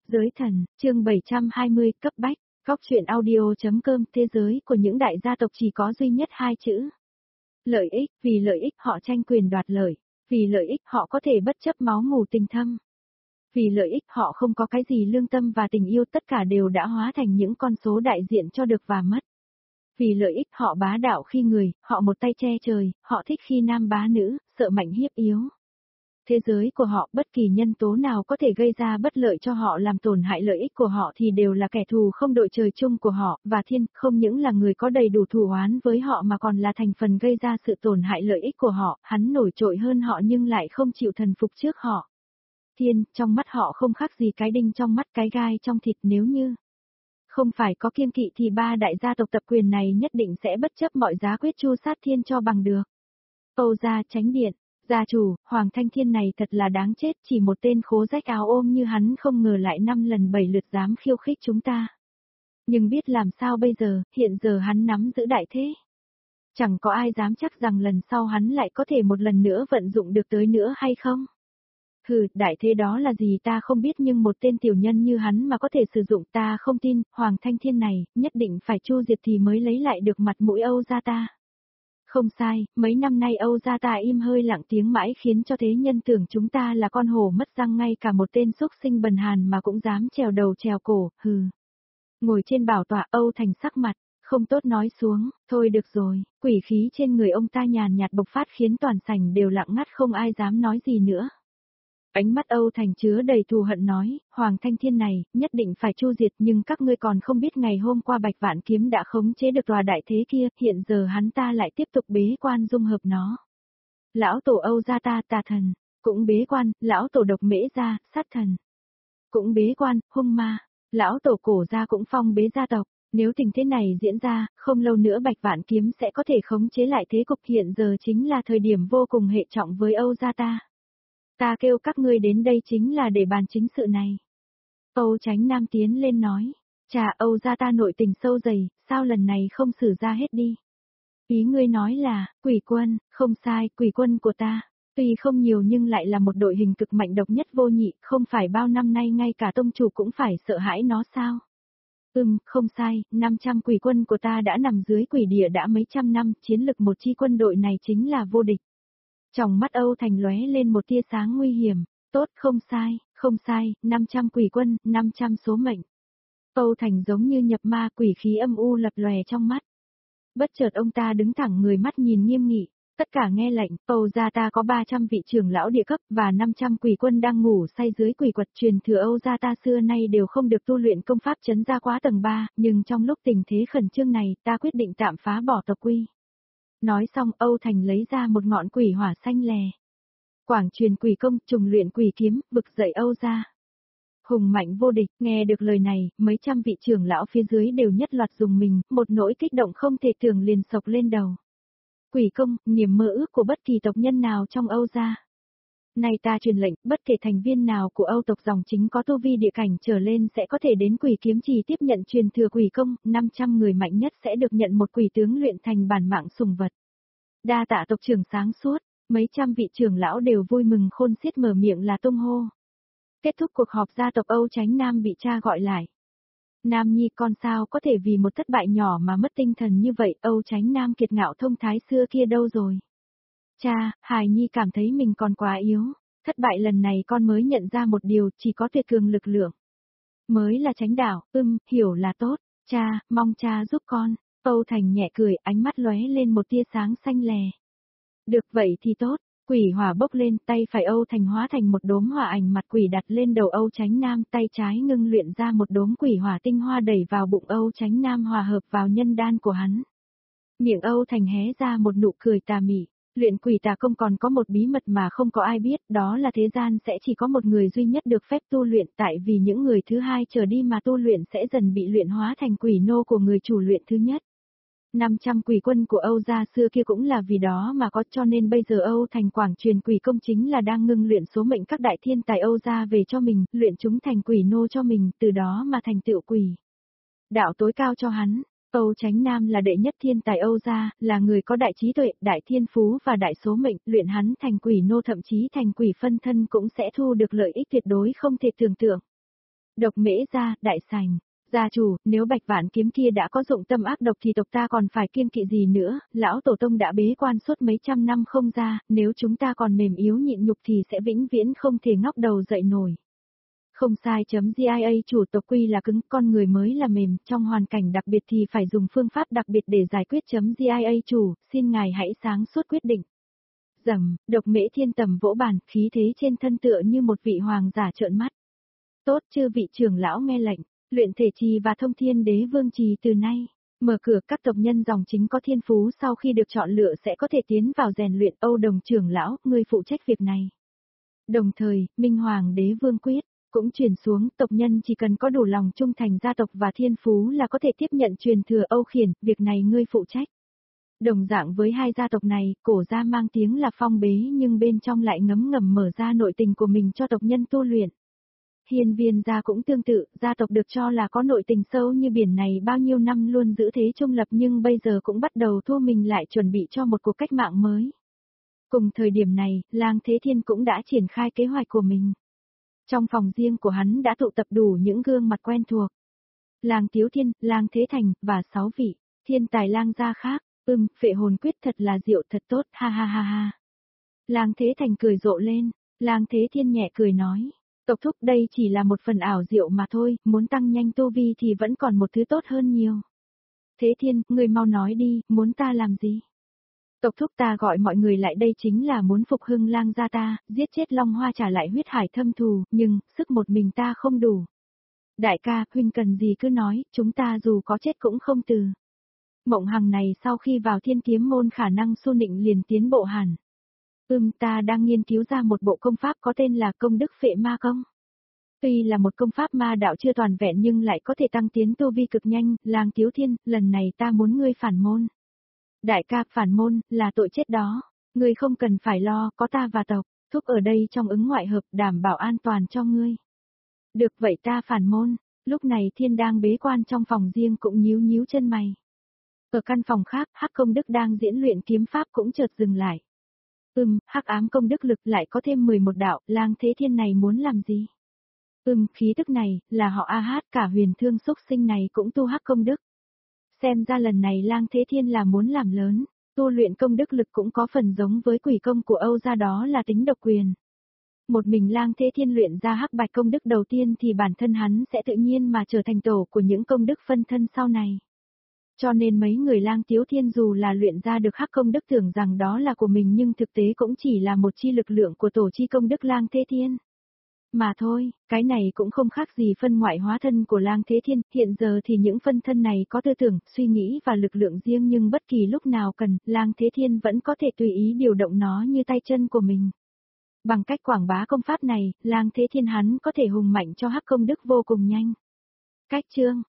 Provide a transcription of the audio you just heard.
Giới thần, chương 720, cấp bách, góc truyện audio.com. Thế giới của những đại gia tộc chỉ có duy nhất hai chữ. Lợi ích, vì lợi ích họ tranh quyền đoạt lợi, vì lợi ích họ có thể bất chấp máu mủ tình thâm. Vì lợi ích họ không có cái gì lương tâm và tình yêu, tất cả đều đã hóa thành những con số đại diện cho được và mất. Vì lợi ích họ bá đạo khi người, họ một tay che trời, họ thích khi nam bá nữ, sợ mạnh hiếp yếu. Thế giới của họ, bất kỳ nhân tố nào có thể gây ra bất lợi cho họ, làm tổn hại lợi ích của họ thì đều là kẻ thù không đội trời chung của họ, và thiên không những là người có đầy đủ thù oán với họ mà còn là thành phần gây ra sự tổn hại lợi ích của họ, hắn nổi trội hơn họ nhưng lại không chịu thần phục trước họ. Thiên, trong mắt họ không khác gì cái đinh trong mắt, cái gai trong thịt, nếu như không phải có kiêng kỵ thì ba đại gia tộc tập quyền này nhất định sẽ bất chấp mọi giá quyết tru sát thiên cho bằng được. Âu gia Chánh Điện. Gia chủ, Hoàng Thanh Thiên này thật là đáng chết, chỉ một tên khố rách áo ôm như hắn không ngờ lại 5 lần 7 lượt dám khiêu khích chúng ta. Nhưng biết làm sao bây giờ, hiện giờ hắn nắm giữ đại thế. Chẳng có ai dám chắc rằng lần sau hắn lại có thể một lần nữa vận dụng được tới nữa hay không. Hừ, đại thế đó là gì ta không biết, nhưng một tên tiểu nhân như hắn mà có thể sử dụng ta không tin, Hoàng Thanh Thiên này, nhất định phải chu diệt thì mới lấy lại được mặt mũi Âu gia ta. Không sai, mấy năm nay Âu gia ta im hơi lặng tiếng mãi khiến cho thế nhân tưởng chúng ta là con hổ mất răng, ngay cả một tên xúc sinh bần hàn mà cũng dám trèo đầu trèo cổ, hừ. Ngồi trên bảo tọa, Âu Thành sắc mặt, không tốt nói xuống, thôi được rồi, quỷ khí trên người ông ta nhàn nhạt bộc phát khiến toàn sảnh đều lặng ngắt, không ai dám nói gì nữa. Ánh mắt Âu Thành chứa đầy thù hận nói, Hoàng Thanh Thiên này, nhất định phải chu diệt, nhưng các ngươi còn không biết ngày hôm qua Bạch Vạn Kiếm đã khống chế được tòa đại thế kia, hiện giờ hắn ta lại tiếp tục bế quan dung hợp nó. Lão tổ Âu gia ta, tà thần, cũng bế quan, lão tổ Độc Mễ gia, sát thần, cũng bế quan, hung ma, lão tổ Cổ gia cũng phong bế gia tộc. Nếu tình thế này diễn ra, không lâu nữa Bạch Vạn Kiếm sẽ có thể khống chế lại thế cục, hiện giờ chính là thời điểm vô cùng hệ trọng với Âu gia ta. Ta kêu các ngươi đến đây chính là để bàn chính sự này. Âu Chánh Nam tiến lên nói, chà, Âu gia ta nội tình sâu dày, sao lần này không xử ra hết đi. Ý ngươi nói là, quỷ quân, không sai, quỷ quân của ta, tuy không nhiều nhưng lại là một đội hình cực mạnh độc nhất vô nhị, không phải bao năm nay ngay cả tông chủ cũng phải sợ hãi nó sao. Không sai, 500 quỷ quân của ta đã nằm dưới quỷ địa đã mấy trăm năm, chiến lực một chi quân đội này chính là vô địch. Trong mắt Âu Thành lóe lên một tia sáng nguy hiểm, tốt, không sai, 500 quỷ quân, 500 số mệnh. Âu Thành giống như nhập ma, quỷ khí âm u lập lòe trong mắt. Bất chợt ông ta đứng thẳng người, mắt nhìn nghiêm nghị, tất cả nghe lệnh, Âu gia ta có 300 vị trưởng lão địa cấp và 500 quỷ quân đang ngủ say dưới quỷ quật, truyền thừa Âu gia ta xưa nay đều không được tu luyện công pháp trấn gia quá tầng 3, nhưng trong lúc tình thế khẩn trương này, ta quyết định tạm phá bỏ tộc quy. Nói xong, Âu Thành lấy ra một ngọn quỷ hỏa xanh lè. Quảng truyền quỷ công, trùng luyện quỷ kiếm, vực dậy Âu gia. Hùng mạnh vô địch, nghe được lời này, mấy trăm vị trưởng lão phía dưới đều nhất loạt dùng mình, một nỗi kích động không thể tưởng liền sộc lên đầu. Quỷ công, niềm mơ ước của bất kỳ tộc nhân nào trong Âu gia. Nay ta truyền lệnh, bất kể thành viên nào của Âu tộc dòng chính có tu vi địa cảnh trở lên sẽ có thể đến quỷ kiếm trì tiếp nhận truyền thừa quỷ công, 500 người mạnh nhất sẽ được nhận một quỷ tướng luyện thành bản mạng sùng vật. Đa tạ tộc trưởng sáng suốt, mấy trăm vị trưởng lão đều vui mừng khôn xiết mở miệng là tung hô. Kết thúc cuộc họp, gia tộc Âu Chánh Nam bị cha gọi lại. Nam nhi, con sao có thể vì một thất bại nhỏ mà mất tinh thần như vậy, Âu Chánh Nam kiệt ngạo thông thái xưa kia đâu rồi? Cha, hài nhi cảm thấy mình còn quá yếu, thất bại lần này con mới nhận ra một điều, chỉ có tuyệt cường lực lượng mới là chánh đạo, hiểu là tốt, cha, mong cha giúp con. Âu Thành nhẹ cười, ánh mắt lóe lên một tia sáng xanh lè. Được vậy thì tốt, quỷ hỏa bốc lên, tay phải Âu Thành hóa thành một đốm hỏa ảnh mặt quỷ đặt lên đầu Âu Chánh Nam, tay trái ngưng luyện ra một đốm quỷ hỏa tinh hoa đẩy vào bụng Âu Chánh Nam hòa hợp vào nhân đan của hắn. Miệng Âu Thành hé ra một nụ cười tà mị. Luyện quỷ tà công còn có một bí mật mà không có ai biết, đó là thế gian sẽ chỉ có một người duy nhất được phép tu luyện, tại vì những người thứ hai trở đi mà tu luyện sẽ dần bị luyện hóa thành quỷ nô của người chủ luyện thứ nhất. 500 quỷ quân của Âu gia xưa kia cũng là vì đó mà có, cho nên bây giờ Âu Thành quảng truyền quỷ công chính là đang ngưng luyện số mệnh các đại thiên tài Âu gia về cho mình, luyện chúng thành quỷ nô cho mình, từ đó mà thành tựu quỷ đạo tối cao cho hắn. Âu Chánh Nam là đệ nhất thiên tài Âu gia, là người có đại trí tuệ, đại thiên phú và đại số mệnh, luyện hắn thành quỷ nô thậm chí thành quỷ phân thân cũng sẽ thu được lợi ích tuyệt đối không thể tưởng tượng. Độc Mễ gia, đại sảnh. Gia chủ, nếu Bạch Vạn kiếm kia đã có dụng tâm ác độc thì tộc ta còn phải kiêng kỵ gì nữa, lão tổ tông đã bế quan suốt mấy trăm năm không ra, nếu chúng ta còn mềm yếu nhịn nhục thì sẽ vĩnh viễn không thể ngóc đầu dậy nổi. Không sai. GIA chủ tộc quy là cứng, con người mới là mềm, trong hoàn cảnh đặc biệt thì phải dùng phương pháp đặc biệt để giải quyết. GIA chủ, xin ngài hãy sáng suốt quyết định. Dầm, Độc Mễ Thiên tầm vỗ bàn, khí thế trên thân tựa như một vị hoàng giả trợn mắt. Tốt, chư vị trưởng lão nghe lệnh, luyện thể trì và thông thiên đế vương trì từ nay. Mở cửa, các tộc nhân dòng chính có thiên phú sau khi được chọn lựa sẽ có thể tiến vào rèn luyện. Âu Đồng trưởng lão, ngươi phụ trách việc này. Đồng thời, Minh Hoàng đế vương quyết cũng truyền xuống, tộc nhân chỉ cần có đủ lòng trung thành gia tộc và thiên phú là có thể tiếp nhận truyền thừa. Âu Khiển, việc này ngươi phụ trách. Đồng dạng với hai gia tộc này, Cổ gia mang tiếng là phong bế nhưng bên trong lại ngấm ngầm mở ra nội tình của mình cho tộc nhân tu luyện. Hiên Viên gia cũng tương tự, gia tộc được cho là có nội tình sâu như biển này bao nhiêu năm luôn giữ thế trung lập nhưng bây giờ cũng bắt đầu thu mình lại chuẩn bị cho một cuộc cách mạng mới. Cùng thời điểm này, Lang Thế Thiên cũng đã triển khai kế hoạch của mình. Trong phòng riêng của hắn đã tụ tập đủ những gương mặt quen thuộc. Lang Tiếu Thiên, Lang Thế Thành, và 6 vị thiên tài Lang gia khác. Phệ hồn quyết thật là diệu thật tốt, ha ha ha ha. Lang Thế Thành cười rộ lên, Lang Thế Thiên nhẹ cười nói, tộc thúc đây chỉ là một phần ảo diệu mà thôi, muốn tăng nhanh tu vi thì vẫn còn một thứ tốt hơn nhiều. Thế Thiên, người mau nói đi, muốn ta làm gì? Tộc thúc ta gọi mọi người lại đây chính là muốn phục hưng Lang gia ta, giết chết Long Hoa trả lại huyết hải thâm thù, nhưng, sức một mình ta không đủ. Đại ca, huynh cần gì cứ nói, chúng ta dù có chết cũng không từ. Mộng Hằng này sau khi vào Thiên Kiếm môn khả năng su nịnh liền tiến bộ hẳn. Ta đang nghiên cứu ra một bộ công pháp có tên là công đức phệ ma công. Tuy là một công pháp ma đạo chưa toàn vẹn nhưng lại có thể tăng tiến tu vi cực nhanh. Lang Tiếu Thiên, lần này ta muốn ngươi phản môn. Đại ca, phản môn, là tội chết đó. Ngươi không cần phải lo, có ta và tộc, thúc ở đây trong ứng ngoại hợp đảm bảo an toàn cho ngươi. Được vậy ta phản môn. Lúc này Thiên đang bế quan trong phòng riêng cũng nhíu nhíu chân mày. Ở căn phòng khác, Hắc Công Đức đang diễn luyện kiếm pháp cũng chợt dừng lại. Hắc ám công đức lực lại có thêm 11 đạo, Lang Thế Thiên này muốn làm gì? Khí tức này, là họ A Hát, cả huyền thương xúc sinh này cũng tu Hắc Công Đức. Xem ra lần này Lang Thế Thiên là muốn làm lớn, tu luyện công đức lực cũng có phần giống với quỷ công của Âu gia đó là tính độc quyền. Một mình Lang Thế Thiên luyện ra Hắc Bạch công đức đầu tiên thì bản thân hắn sẽ tự nhiên mà trở thành tổ của những công đức phân thân sau này. Cho nên mấy người Lang Tiếu Thiên dù là luyện ra được Hắc công đức tưởng rằng đó là của mình nhưng thực tế cũng chỉ là một chi lực lượng của tổ chi công đức Lang Thế Thiên. Mà thôi, cái này cũng không khác gì phân ngoại hóa thân của Lang Thế Thiên, hiện giờ thì những phân thân này có tư tưởng, suy nghĩ và lực lượng riêng nhưng bất kỳ lúc nào cần, Lang Thế Thiên vẫn có thể tùy ý điều động nó như tay chân của mình. Bằng cách quảng bá công pháp này, Lang Thế Thiên hắn có thể hùng mạnh cho Hắc công đức vô cùng nhanh. Cách chương